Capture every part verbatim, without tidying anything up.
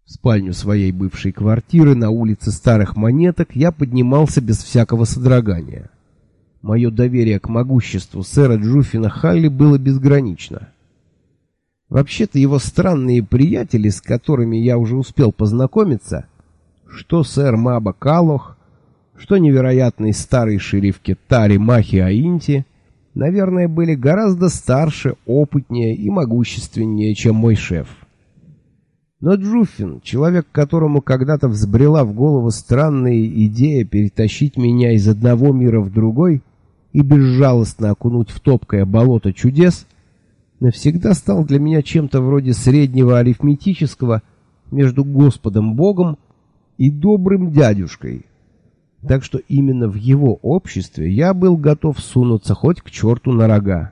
В спальню своей бывшей квартиры на улице Старых Монеток я поднимался без всякого содрогания. Мое доверие к могуществу сэра Джуффина Халли было безгранично. Вообще-то его странные приятели, с которыми я уже успел познакомиться, что сэр Маба Калох, что невероятный старый шериф Кетари Махи Аинти, наверное, были гораздо старше, опытнее и могущественнее, чем мой шеф. Но Джуффин, человек, которому когда-то взбрела в голову странная идея перетащить меня из одного мира в другой и безжалостно окунуть в топкое болото чудес, навсегда стал для меня чем-то вроде среднего арифметического между Господом Богом и добрым дядюшкой. Так что именно в его обществе я был готов сунуться хоть к черту на рога.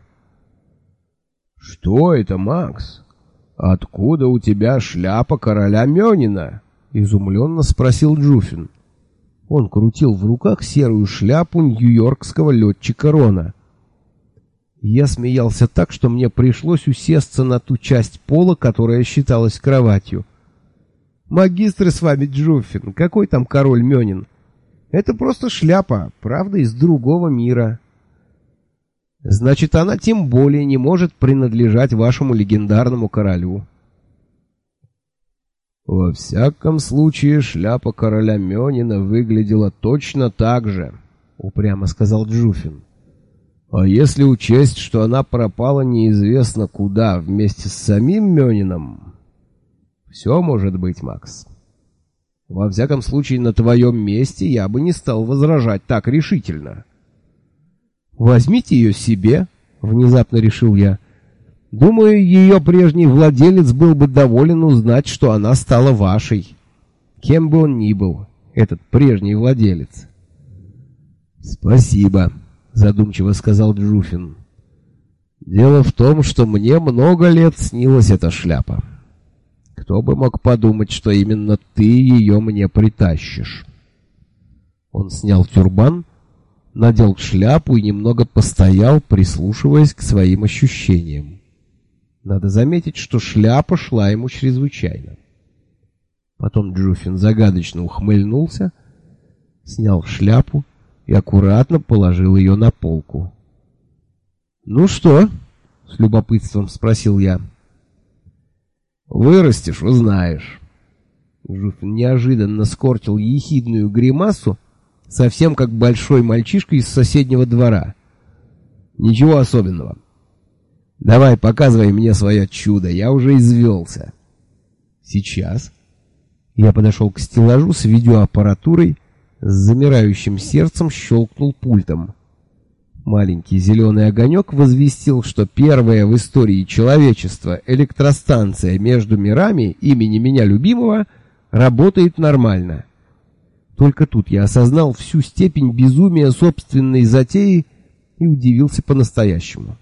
«Что это, Макс? Откуда у тебя шляпа короля Мёнина?» — изумленно спросил Джуффин. Он крутил в руках серую шляпу нью-йоркского летчика Рона. Я смеялся так, что мне пришлось усесться на ту часть пола, которая считалась кроватью. «Магистры с вами, Джуффин, какой там король Мёнин? Это просто шляпа, правда, из другого мира». «Значит, она тем более не может принадлежать вашему легендарному королю». «Во всяком случае, шляпа короля Мёнина выглядела точно так же», — упрямо сказал Джуффин. «А если учесть, что она пропала неизвестно куда вместе с самим Мёнином, все может быть, Макс. Во всяком случае, на твоем месте я бы не стал возражать так решительно». «Возьмите ее себе», — внезапно решил я. «Думаю, ее прежний владелец был бы доволен узнать, что она стала вашей. Кем бы он ни был, этот прежний владелец». «Спасибо», — задумчиво сказал Джуффин. «Дело в том, что мне много лет снилась эта шляпа. Кто бы мог подумать, что именно ты ее мне притащишь». Он снял тюрбан, надел шляпу и немного постоял, прислушиваясь к своим ощущениям. Надо заметить, что шляпа шла ему чрезвычайно. Потом Джуффин загадочно ухмыльнулся, снял шляпу и аккуратно положил ее на полку. «Ну что?» — с любопытством спросил я. «Вырастешь, узнаешь». Джуффин неожиданно скорчил ехидную гримасу, совсем как большой мальчишка из соседнего двора. «Ничего особенного. Давай, показывай мне свое чудо, я уже извелся». «Сейчас». Я подошел к стеллажу с видеоаппаратурой, с замирающим сердцем щелкнул пультом. Маленький зеленый огонек возвестил, что первая в истории человечества электростанция между мирами имени меня любимого работает нормально. Только тут я осознал всю степень безумия собственной затеи и удивился по-настоящему.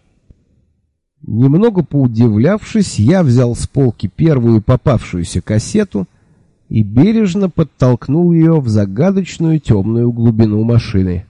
Немного поудивлявшись, я взял с полки первую попавшуюся кассету и бережно подтолкнул ее в загадочную темную глубину машины.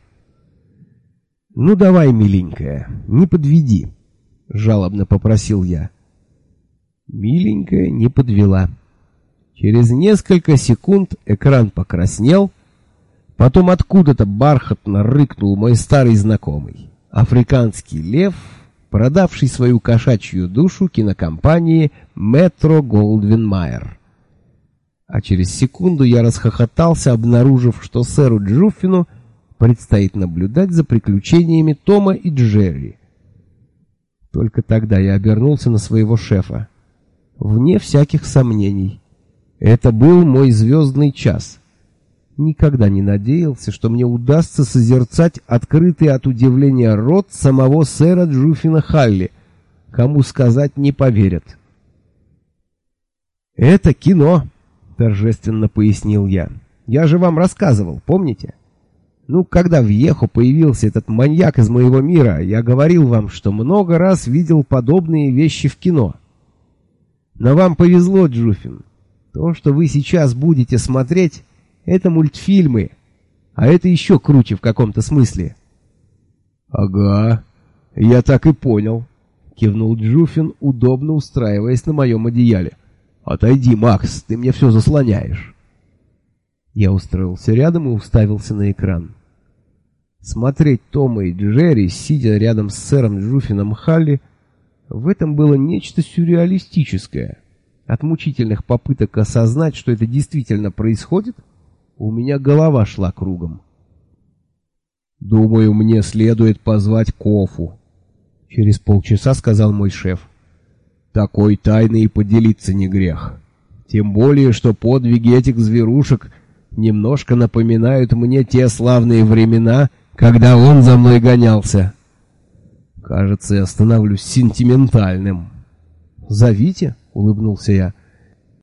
«Ну давай, миленькая, не подведи», — жалобно попросил я. Миленькая не подвела. Через несколько секунд экран покраснел, потом откуда-то бархатно рыкнул мой старый знакомый, африканский лев, продавший свою кошачью душу кинокомпании Метро-Голдвин-Майер. А через секунду я расхохотался, обнаружив, что сэру Джуффину предстоит наблюдать за приключениями Тома и Джерри. Только тогда я обернулся на своего шефа. Вне всяких сомнений, это был мой звездный час. Никогда не надеялся, что мне удастся созерцать открытый от удивления рот самого сэра Джуффина Халли. Кому сказать, не поверят. «Это кино», — торжественно пояснил я. «Я же вам рассказывал, помните? Ну, когда в Ехо появился этот маньяк из моего мира, я говорил вам, что много раз видел подобные вещи в кино. Но вам повезло, Джуффин. То, что вы сейчас будете смотреть, это мультфильмы, а это еще круче в каком-то смысле». «Ага, я так и понял», — кивнул Джуффин, удобно устраиваясь на моем одеяле. «Отойди, Макс, ты мне все заслоняешь». Я устроился рядом и уставился на экран. Смотреть Тома и Джерри, сидя рядом с сэром Джуффином Халли, в этом было нечто сюрреалистическое. От мучительных попыток осознать, что это действительно происходит, у меня голова шла кругом. «Думаю, мне следует позвать Кофу», — через полчаса сказал мой шеф. «Такой тайной и поделиться не грех. Тем более, что подвиги этих зверушек немножко напоминают мне те славные времена, когда он за мной гонялся. Кажется, я становлюсь сентиментальным». «Зовите», — улыбнулся я.